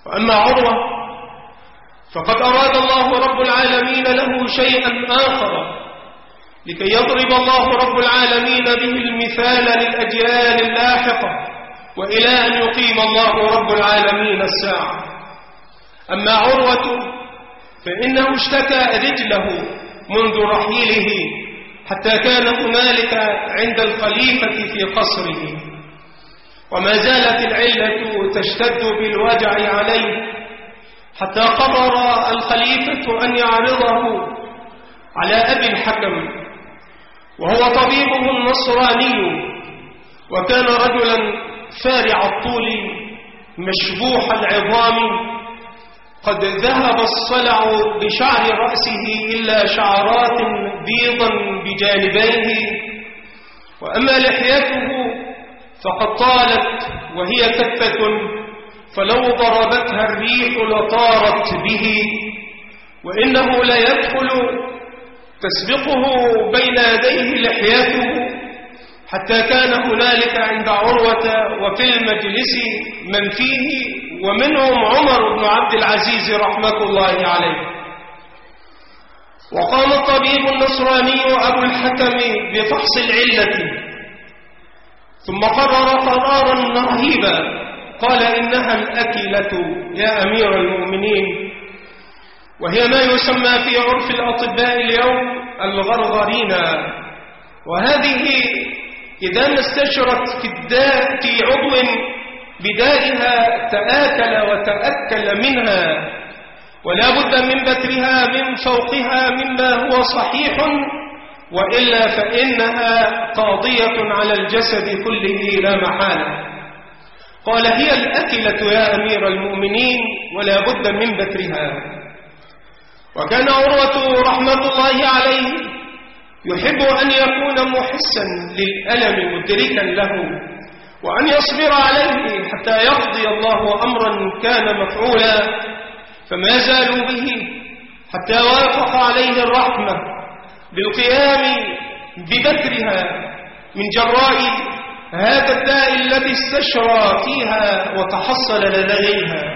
وأما عروة فقد أراد الله رب العالمين له شيئا آخر لكي يضرب الله رب العالمين به المثال للأجيال اللاحقة وإلى أن يقيم الله رب العالمين الساعة. أما عروة فإنه اشتكى رجله منذ رحيله حتى كان هنالك عند الخليفة في قصره، وما زالت العلة تشتد بالوجع عليه حتى قرر الخليفة أن يعرضه على أبي الحكم، وهو طبيبه النصراني، وكان رجلا فارع الطول مشبوح العظام، قد ذهب الصلع بشعر رأسه إلا شعرات بيضا بجانبيه، وأما لحيته فقد طالت وهي كثة فلو ضربتها الريح لطارت به، وإنه ليدخل تسبقه بين يديه لحيته، حتى كان هنالك عند عروة وفي المجلس من فيه ومنهم عمر بن عبد العزيز رحمة الله عليه. وقام الطبيب النصراني أبو الحكم بفحص العلة، ثم قرر قرارا رهيبا، قال إنها الأكلة يا أمير المؤمنين، وهي ما يسمى في عرف الأطباء اليوم الغرغرينا، وهذه إذا ما استشرت في عضو بدائها تآكل وتأكل منها، ولا بد من بترها من فوقها مما هو صحيح، وإلا فإنها قاضية على الجسد كله لا محالة. قال هي الأكلة يا أمير المؤمنين ولا بد من بترها. وكان عروة رحمة الله عليه يحب أن يكون محسا للألم مدركا له، وأن يصبر عليه حتى يقضي الله أمرا كان مفعولا، فما زالوا به حتى وافق عليه الرحمة بالقيام ببترها من جراء هذا الداء الذي استشرى فيها وتحصل لديها.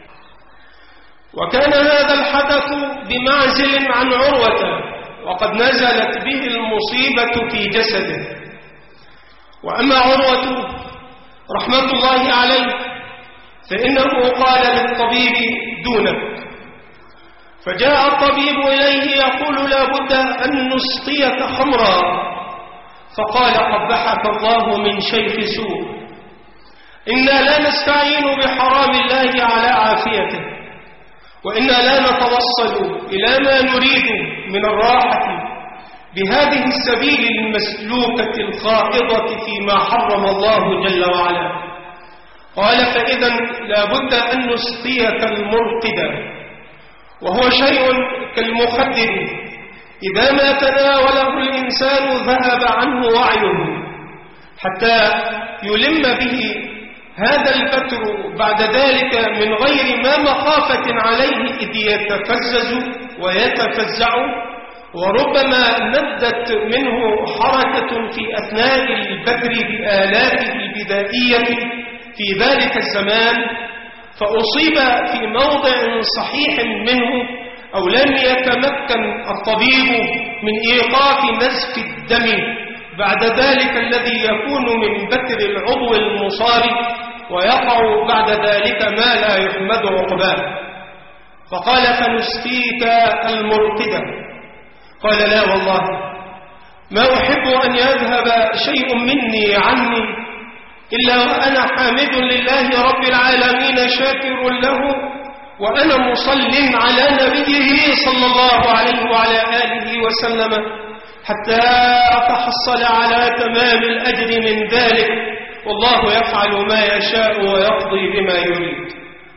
وكان هذا الحدث بمعزل عن عروة، وقد نزلت به المصيبة في جسده. وأما عروة رحمة الله عليه فإنه قال للطبيب دونك، فجاء الطبيب إليه يقول لا بد أن نسقيك خمرا، فقال قبحك الله من شيخ سوء، إنا لا نستعين بحرام الله على عافيته، وإنا لا نتوصل إلى ما نريد من الراحة بهذه السبيل المسلوكة الخائضة فيما حرم الله جل وعلا. قال فإذا لا بد أن نسقيك المرقد، وهو شيء كالمخدر إذا ما تناوله الإنسان ذهب عنه وعيه حتى يلم به هذا البتر بعد ذلك من غير ما مخافة عليه، إذ يتفزز ويتفزع، وربما ندت منه حركة في أثناء البتر بآلاته البدائية في ذلك الزمان، فأصيب في موضع صحيح منه، أو لم يتمكن الطبيب من إيقاف نزف الدم بعد ذلك الذي يكون من بتر العضو المصاب، ويقع بعد ذلك ما لا يحمد عقباه. فقال فنسقيك المرقدة. قال لا والله ما أحب أن يذهب شيء مني عني إلا وأنا حامد لله رب العالمين شاكر له، وأنا مصل على نبيه صلى الله عليه وعلى آله وسلم حتى أتحصل على تمام الأجر من ذلك، والله يفعل ما يشاء ويقضي بما يريد.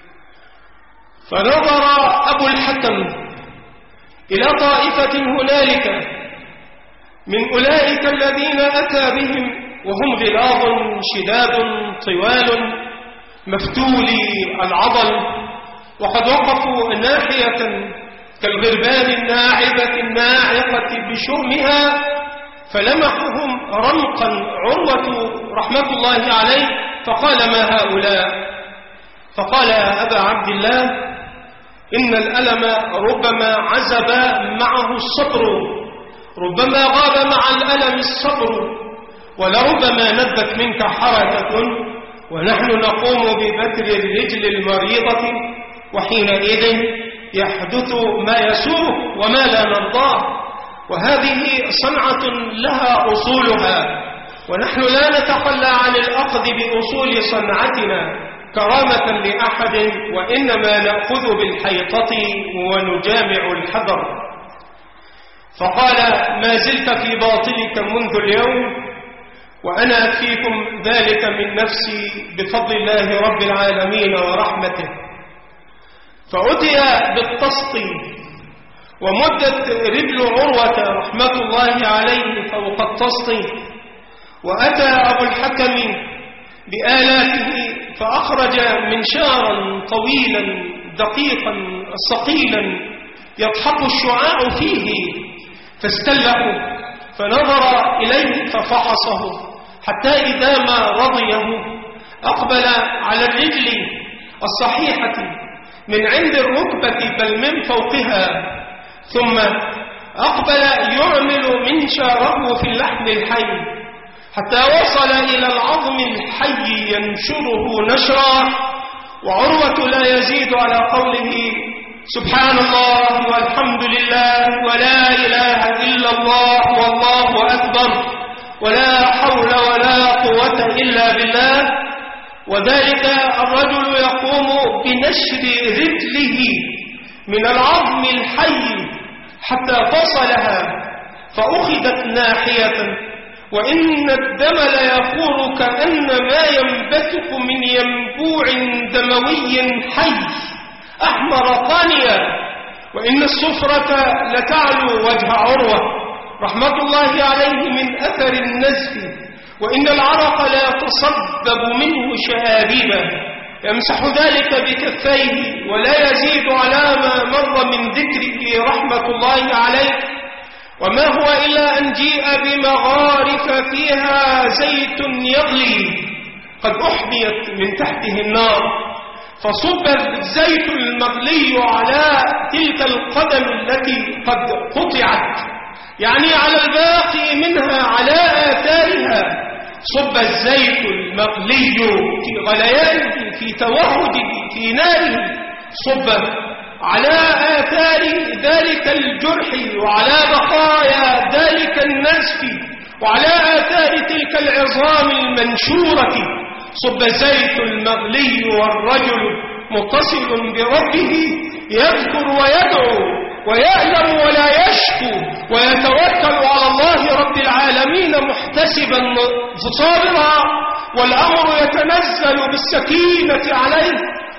فنظر أبو الحكم إلى طائفة هنالك من أولئك الذين أتى بهم، وهم غلاظ شداد طوال مفتولي العضل، وقد وقفوا ناحية كالغربان الناعبة الناعقة بشؤمها، فلمحهم رمقا عروة رحمة الله عليه، فقال ما هؤلاء؟ فقال يا أبا عبد الله إن الألم ربما عزب معه الصبر، ربما غاب مع الألم الصبر، ولربما ندت منك حركة ونحن نقوم ببتر الرجل المريضة، وحينئذ يحدث ما يسوء وما لا نرضاه، وهذه صنعة لها أصولها، ونحن لا نتخلى عن الأخذ بأصول صنعتنا كرامة لأحد، وإنما نأخذ بالحيطة ونجامع الحذر. فقال ما زلت في باطلك منذ اليوم، وأنا أكفيكم ذلك من نفسي بفضل الله رب العالمين ورحمته. فأتي بالطسط ومدت رجل عروة رحمة الله عليه فوق الطسط، وأتى أبو الحكم بآلاته فأخرج منشارا طويلا دقيقا ثقيلا يضحك الشعاع فيه، فاستله فنظر إليه ففحصه حتى إذا ما رضيه أقبل على الرجل الصحيحة من عند الركبة بل من فوقها، ثم أقبل يعمل منشاره في اللحم الحي حتى وصل إلى العظم الحي ينشره نشرا. وعروة لا يزيد على قوله سبحان الله والحمد لله ولا إله إلا الله والله أكبر ولا حول ولا قوة إلا بالله. وذلك الرجل يقوم بنشر رجله من العظم الحي حتى فصلها فأخذت ناحية، وإن الدم ليفور كأنما ينبثق من ينبوع دموي حي أحمر قانيا، وإن الصفرة لتعلو وجه عروة رحمة الله عليه من أثر النزف، وإن العرق لا يتصبب منه شآبيبا، يمسح ذلك بكفيه ولا يزيد على ما مر من ذكره رحمة الله عليه. وما هو إلا أن جيء بمغارف فيها زيت يغلي قد أحميت من تحته النار، فصب الزيت المغلي على تلك القدم التي قد قطعت، يعني على الباقي منها على آثارها، صب الزيت المغلي في غليانه في توهجه في ناره، صب على آثار ذلك الجرح وعلى بقايا ذلك النزف وعلى آثار تلك العظام المنشورة، صب الزيت المغلي والرجل متصل بربه يذكر ويدعو ويألم ولا يشكو ويتوكل على الله رب العالمين محتسبا صابرا، والأمر يتنزل بالسكينة عليه،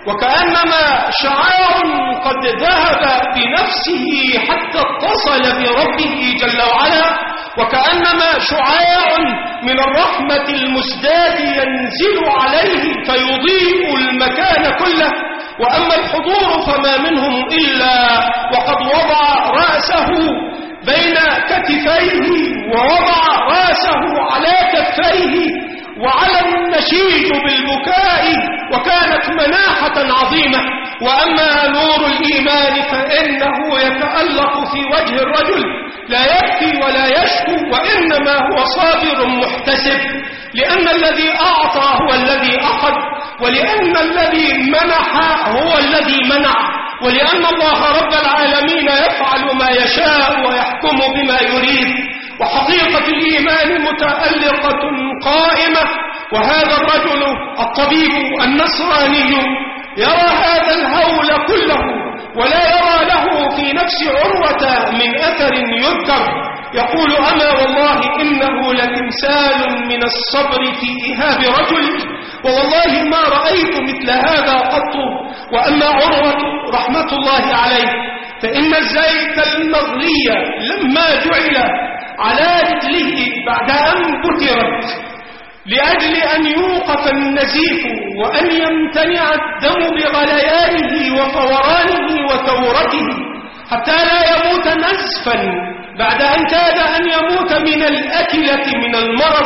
وكأنما شعاع قد ذهب بنفسه حتى اتصل بربه جل وعلا، وكأنما شعاع من الرحمة المزداد ينزل عليه فيضيء المكان كله. وأما الحضور فما منهم إلا وقد وضع رأسه بين كتفيه ووضع رأسه على كفيه وعلى النشيج بالبكاء، وكانت مناحة عظيمة. وأما نور الإيمان فإنه يتألق في وجه الرجل لا يبكي ولا يشكو، وإنما هو صابر محتسب، لأن الذي أعطى هو الذي أخذ، ولأن الذي منح هو الذي منع، ولأن الله رب العالمين يفعل ما يشاء ويحكم بما يريد. وحقيقة الإيمان متألقة قائمة. وهذا الرجل الطبيب النصراني يرى هذا الهول كله ولا يرى له في نفس عروة من أثر يذكر، يقول أما والله إنه لتمثال من الصبر في إهاب رجل، ووالله ما رأيت مثل هذا قط. وأما عروة رحمة الله عليه فإن الزيت المغلي لما جعل على رجله بعد أن بترت لأجل أن يوقف النزيف وأن يمتنع الدم بغليانه وفورانه وثورته حتى لا يموت نزفا بعد أن كاد أن يموت من الأكلة من المرض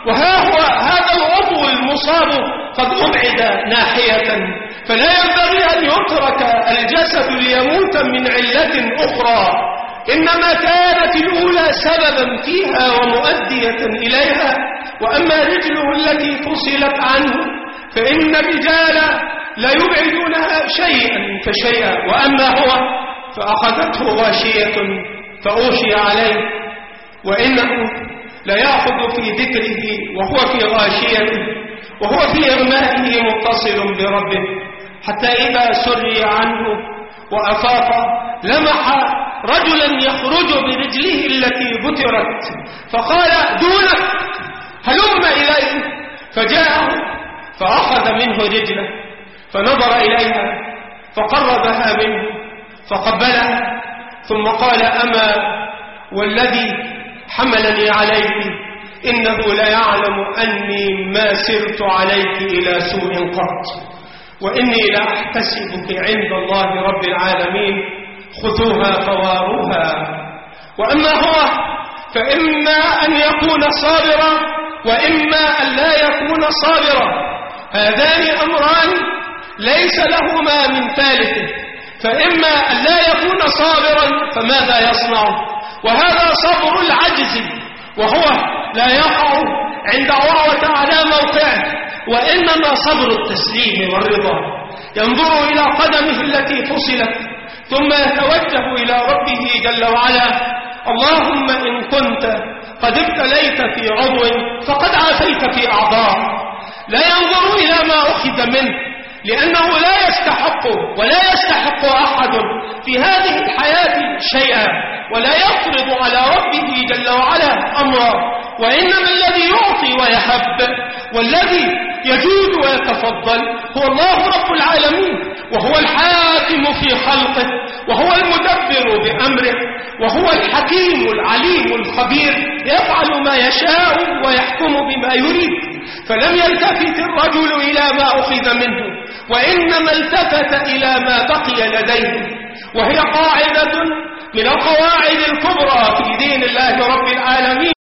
وها هو هذا العضو المصاب قد أبعد ناحية، فلا ينبغي أن يترك الجسد ليموت من علة أخرى، إنما كانت الأولى سببا فيها ومؤدية إليها. وأما رجله التي فصلت عنه فإن الرجال لا يبعدونها شيئا فشيئا، وأما هو فأخذته غاشية فأوشي عليه، وإنه لا يأخذ في ذكره وهو في غاشيته، وهو في إغمائه متصل بربه، حتى إذا سري عنه وأفاق لمح رجلا يخرج برجله التي بترت، فقال دونك هلم إليه، فجاءه فأخذ منه رجله فنظر إليها فقربها منه فقبلها، ثم قال أما والذي حملني عليك إنه ليعلم أني ما سرت عليك إلى سوء قط، وإني لأحتسبك عند الله رب العالمين، خذوها فواروها. وأما هو فإما أن يكون صابرا وإما أن لا يكون صابرا، هذان أمران ليس لهما من ثالثه، فإما أن لا يكون صابرا فماذا يصنع؟ وهذا صبر العجز، وهو لا يقع عند عروة على موقعه، وإنما صبر التسليم والرضا، ينظر إلى قدمه التي فصلت ثم يتوجه إلى ربه جل وعلا: اللهم إن كنت قد ابتليت في عضو فقد عافيت في أعضاء. لا ينظر إلى ما أخذ منه، لأنه لا يستحق ولا يستحق أحد في هذه الحياة شيئا، ولا يفرض على ربه جل وعلا أمرا، وإنما الذي يعطي ويهب والذي يجود ويتفضل هو الله رب العالمين، وهو الحاكم في خلقه، وهو المدبر بأمره، وهو الحكيم العليم الخبير، يفعل ما يشاء ويحكم بما يريد. فلم يلتفت الرجل إلى ما أخذ منه، وإنما التفت إلى ما بقي لديه، وهي قاعدة من القواعد الكبرى في دين الله رب العالمين.